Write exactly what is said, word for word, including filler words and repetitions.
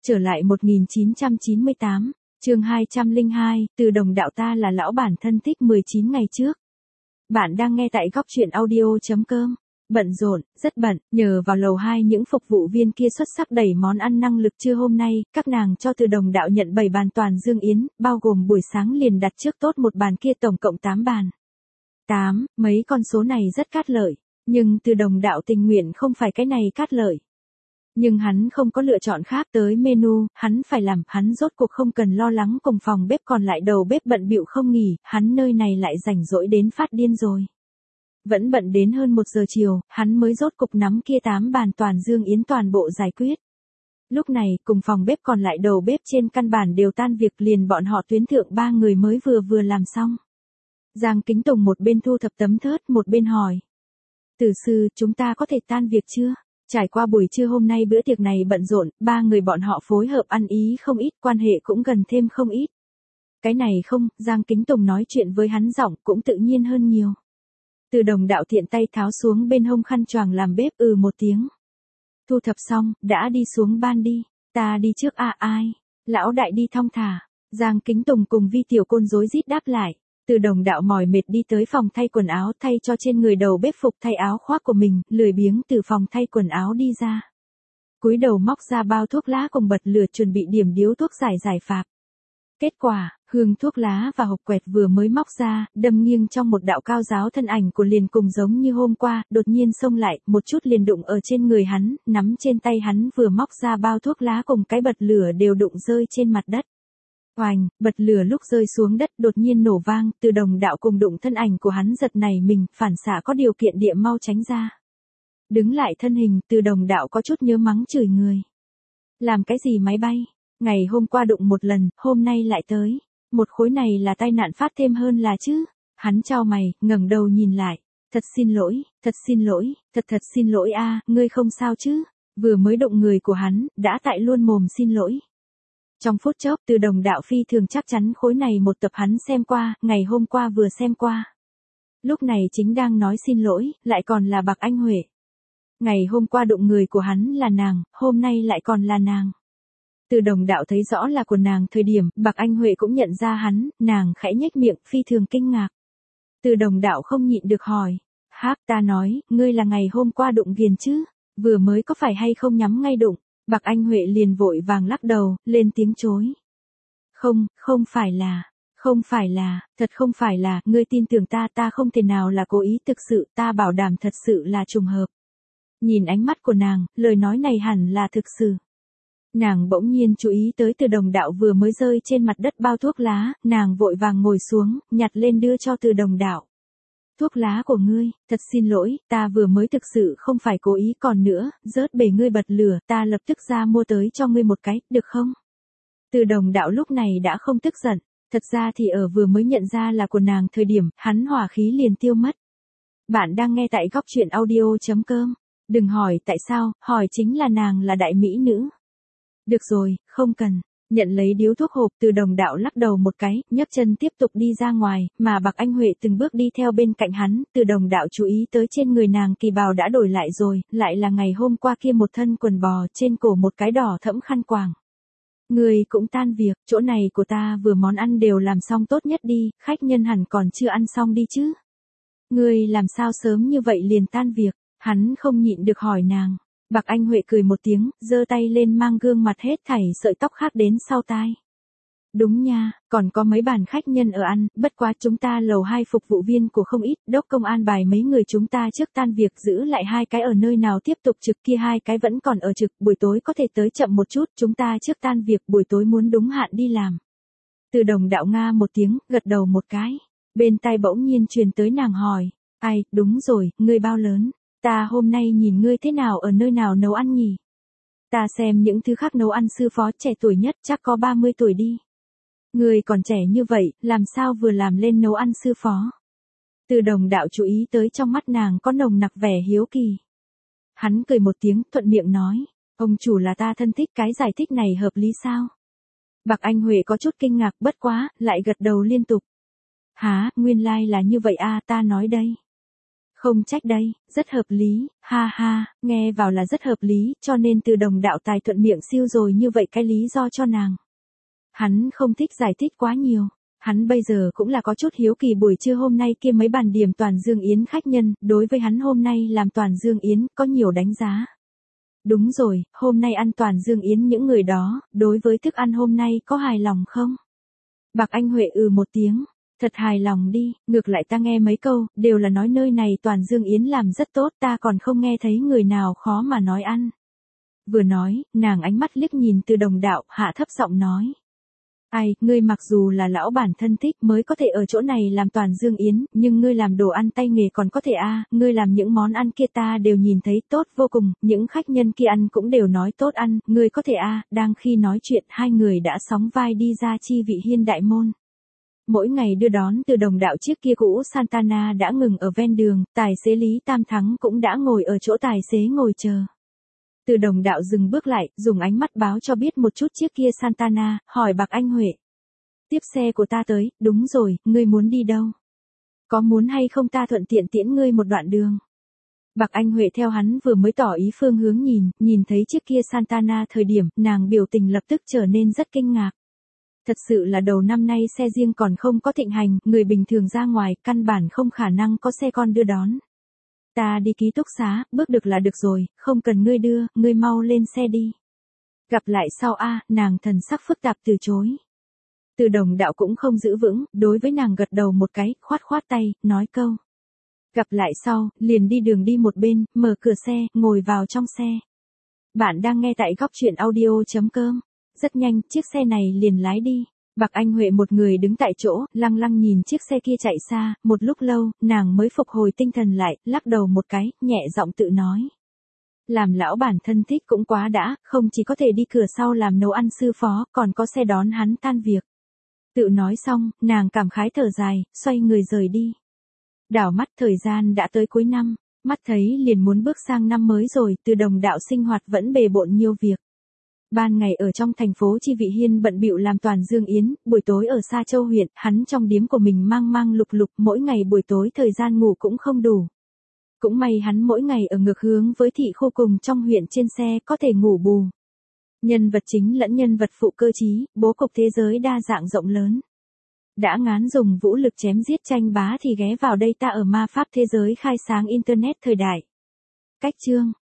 Trở lại một nghìn chín trăm chín mươi tám, chương hai trăm lẻ hai, từ đồng đạo ta là lão bản thân thích mười chín ngày trước. Bạn đang nghe tại góc truyện audio.com. Bận rộn, rất bận, nhờ vào lầu hai những phục vụ viên kia xuất sắc đẩy món ăn năng lực trưa hôm nay, các nàng cho từ đồng đạo nhận bảy bàn toàn dương yến, bao gồm buổi sáng liền đặt trước tốt một bàn kia tổng cộng tám bàn. tám, mấy con số này rất cát lợi, nhưng từ đồng đạo tình nguyện không phải cái này cát lợi. Nhưng hắn không có lựa chọn khác, tới menu, hắn phải làm, hắn rốt cuộc không cần lo lắng cùng phòng bếp còn lại đầu bếp bận bịu không nghỉ, hắn nơi này lại rảnh rỗi đến phát điên rồi. Vẫn bận đến hơn một giờ chiều, hắn mới rốt cục nắm kia tám bàn toàn dương yến toàn bộ giải quyết. Lúc này, cùng phòng bếp còn lại đầu bếp trên căn bản đều tan việc, liền bọn họ tuyến thượng ba người mới vừa vừa làm xong. Giang Kính Tùng một bên thu thập tấm thớt một bên hỏi. Tử sư, chúng ta có thể tan việc chưa? Trải qua buổi trưa hôm nay bữa tiệc này bận rộn, ba người bọn họ phối hợp ăn ý không ít, quan hệ cũng gần thêm không ít. Cái này không, Giang Kính Tùng nói chuyện với hắn giọng cũng tự nhiên hơn nhiều. Từ đồng đạo thiện tay tháo xuống bên hông khăn choàng làm bếp, ừ một tiếng. Thu thập xong, đã đi xuống ban đi, ta đi trước à ai, lão đại đi thong thả. Giang Kính Tùng cùng Vi Tiểu Côn rối rít đáp lại. Từ đồng đạo mỏi mệt đi tới phòng thay quần áo, thay cho trên người đầu bếp phục thay áo khoác của mình, lười biếng từ phòng thay quần áo đi ra. Cúi đầu móc ra bao thuốc lá cùng bật lửa chuẩn bị điểm điếu thuốc giải giải phạt. Kết quả, hương thuốc lá và hộp quẹt vừa mới móc ra, đâm nghiêng trong một đạo cao giáo thân ảnh của liền cùng giống như hôm qua, đột nhiên xông lại, một chút liền đụng ở trên người hắn, nắm trên tay hắn vừa móc ra bao thuốc lá cùng cái bật lửa đều đụng rơi trên mặt đất. Oành, bật lửa lúc rơi xuống đất đột nhiên nổ vang, từ đồng đạo cùng đụng thân ảnh của hắn giật nảy mình, phản xạ có điều kiện địa mau tránh ra. Đứng lại thân hình, từ đồng đạo có chút nhớ mắng chửi người. Làm cái gì máy bay? Ngày hôm qua đụng một lần, hôm nay lại tới. Một khối này là tai nạn phát thêm hơn là chứ. Hắn chau mày, ngẩng đầu nhìn lại. Thật xin lỗi, thật xin lỗi, thật thật xin lỗi a, ngươi không sao chứ? Vừa mới đụng người của hắn, đã tại luôn mồm xin lỗi. Trong phút chốc, từ đồng đạo phi thường chắc chắn khối này một tập hắn xem qua, ngày hôm qua vừa xem qua. Lúc này chính đang nói xin lỗi, lại còn là Bạc Anh Huệ. Ngày hôm qua đụng người của hắn là nàng, hôm nay lại còn là nàng. Từ đồng đạo thấy rõ là của nàng thời điểm, Bạc Anh Huệ cũng nhận ra hắn, nàng khẽ nhếch miệng, phi thường kinh ngạc. Từ đồng đạo không nhịn được hỏi. Háp, ta nói, ngươi là ngày hôm qua đụng ghiền chứ, vừa mới có phải hay không nhắm ngay đụng. Bạc Anh Huệ liền vội vàng lắc đầu, lên tiếng chối. Không, không phải là, không phải là, thật không phải là, ngươi tin tưởng ta, ta không thể nào là cố ý, thực sự, ta bảo đảm thật sự là trùng hợp. Nhìn ánh mắt của nàng, lời nói này hẳn là thực sự. Nàng bỗng nhiên chú ý tới từ đồng đạo vừa mới rơi trên mặt đất bao thuốc lá, nàng vội vàng ngồi xuống, nhặt lên đưa cho từ đồng đạo. Thuốc lá của ngươi, thật xin lỗi, ta vừa mới thực sự không phải cố ý, còn nữa, rớt bể ngươi bật lửa, ta lập tức ra mua tới cho ngươi một cái, được không? Từ đồng đạo lúc này đã không tức giận, thật ra thì ở vừa mới nhận ra là của nàng thời điểm, hắn hỏa khí liền tiêu mất. Bạn đang nghe tại góc truyện audio.com, đừng hỏi tại sao, hỏi chính là nàng là đại mỹ nữ. Được rồi, không cần. Nhận lấy điếu thuốc hộp, từ đồng đạo lắc đầu một cái, nhấc chân tiếp tục đi ra ngoài, mà Bạc Anh Huệ từng bước đi theo bên cạnh hắn, từ đồng đạo chú ý tới trên người nàng kỳ bào đã đổi lại rồi, lại là ngày hôm qua kia một thân quần bò, trên cổ một cái đỏ thẫm khăn quàng. Người cũng tan việc, chỗ này của ta vừa món ăn đều làm xong tốt nhất đi, khách nhân hẳn còn chưa ăn xong đi chứ. Người làm sao sớm như vậy liền tan việc, hắn không nhịn được hỏi nàng. Bạc Anh Huệ cười một tiếng, giơ tay lên mang gương mặt hết thảy sợi tóc khác đến sau tai. Đúng nha, còn có mấy bàn khách nhân ở ăn, bất quá chúng ta lầu hai phục vụ viên của không ít, đốc công an bài mấy người chúng ta trước tan việc giữ lại hai cái ở nơi nào tiếp tục trực, kia hai cái vẫn còn ở trực, buổi tối có thể tới chậm một chút, chúng ta trước tan việc buổi tối muốn đúng hạn đi làm. Từ đồng đạo Nga một tiếng, gật đầu một cái, bên tai bỗng nhiên truyền tới nàng hỏi, ai, đúng rồi, ngươi bao lớn? Ta hôm nay nhìn ngươi thế nào ở nơi nào nấu ăn nhỉ? Ta xem những thứ khác nấu ăn sư phó trẻ tuổi nhất chắc có ba mươi tuổi đi. Ngươi còn trẻ như vậy, làm sao vừa làm lên nấu ăn sư phó? Từ đồng đạo chú ý tới trong mắt nàng có nồng nặc vẻ hiếu kỳ. Hắn cười một tiếng, thuận miệng nói, ông chủ là ta thân thích, cái giải thích này hợp lý sao? Bạc Anh Huệ có chút kinh ngạc, bất quá, lại gật đầu liên tục. Hả, nguyên lai like là như vậy a, ta nói đây. Không trách đây, rất hợp lý, ha ha, nghe vào là rất hợp lý, cho nên Từ Đồng đạo tài thuận miệng siêu rồi như vậy cái lý do cho nàng. Hắn không thích giải thích quá nhiều. Hắn bây giờ cũng là có chút hiếu kỳ buổi trưa hôm nay kia mấy bàn điểm Toàn Dương Yến khách nhân, đối với hắn hôm nay làm Toàn Dương Yến, có nhiều đánh giá. Đúng rồi, hôm nay ăn Toàn Dương Yến những người đó, đối với thức ăn hôm nay có hài lòng không? Bạc Anh Huệ ừ một tiếng, thật hài lòng đi, ngược lại ta nghe mấy câu, đều là nói nơi này Toàn Dương Yến làm rất tốt, ta còn không nghe thấy người nào khó mà nói ăn. Vừa nói, nàng ánh mắt liếc nhìn Từ Đồng đạo, hạ thấp giọng nói. Ai, ngươi mặc dù là lão bản thân thích mới có thể ở chỗ này làm Toàn Dương Yến, nhưng ngươi làm đồ ăn tay nghề còn có thể a, à, ngươi làm những món ăn kia ta đều nhìn thấy tốt vô cùng, những khách nhân kia ăn cũng đều nói tốt ăn, ngươi có thể a, à, đang khi nói chuyện hai người đã sóng vai đi ra chi vị hiên đại môn. Mỗi ngày đưa đón Từ Đồng đạo chiếc kia cũ Santana đã ngừng ở ven đường, tài xế Lý Tam Thắng cũng đã ngồi ở chỗ tài xế ngồi chờ. Từ Đồng đạo dừng bước lại, dùng ánh mắt báo cho biết một chút chiếc kia Santana, hỏi Bạc Anh Huệ. Tiếp xe của ta tới, đúng rồi, ngươi muốn đi đâu? Có muốn hay không ta thuận tiện tiễn ngươi một đoạn đường? Bạc Anh Huệ theo hắn vừa mới tỏ ý phương hướng nhìn, nhìn thấy chiếc kia Santana thời điểm, nàng biểu tình lập tức trở nên rất kinh ngạc. Thật sự là đầu năm nay xe riêng còn không có thịnh hành, người bình thường ra ngoài, căn bản không khả năng có xe con đưa đón. Ta đi ký túc xá, bước được là được rồi, không cần ngươi đưa, ngươi mau lên xe đi. Gặp lại sau a, nàng thần sắc phức tạp từ chối. Từ Đồng đạo cũng không giữ vững, đối với nàng gật đầu một cái, khoát khoát tay, nói câu. Gặp lại sau, liền đi đường đi một bên, mở cửa xe, ngồi vào trong xe. Bạn đang nghe tại góc truyện audio chấm com. Rất nhanh, chiếc xe này liền lái đi. Bạc Anh Huệ một người đứng tại chỗ, lăng lăng nhìn chiếc xe kia chạy xa, một lúc lâu, nàng mới phục hồi tinh thần lại, lắc đầu một cái, nhẹ giọng tự nói. Làm lão bản thân thích cũng quá đã, không chỉ có thể đi cửa sau làm nấu ăn sư phó, còn có xe đón hắn tan việc. Tự nói xong, nàng cảm khái thở dài, xoay người rời đi. Đảo mắt thời gian đã tới cuối năm, mắt thấy liền muốn bước sang năm mới rồi, Từ Đồng đạo sinh hoạt vẫn bề bộn nhiều việc. Ban ngày ở trong thành phố Chi Vị Hiên bận bịu làm Toàn Dương Yến, buổi tối ở Sa Châu huyện, hắn trong điếm của mình mang mang lục lục, mỗi ngày buổi tối thời gian ngủ cũng không đủ. Cũng may hắn mỗi ngày ở ngược hướng với thị khu cùng trong huyện trên xe có thể ngủ bù. Nhân vật chính lẫn nhân vật phụ cơ trí, bố cục thế giới đa dạng rộng lớn. Đã ngán dùng vũ lực chém giết tranh bá thì ghé vào đây ta ở ma pháp thế giới khai sáng Internet thời đại. Cách chương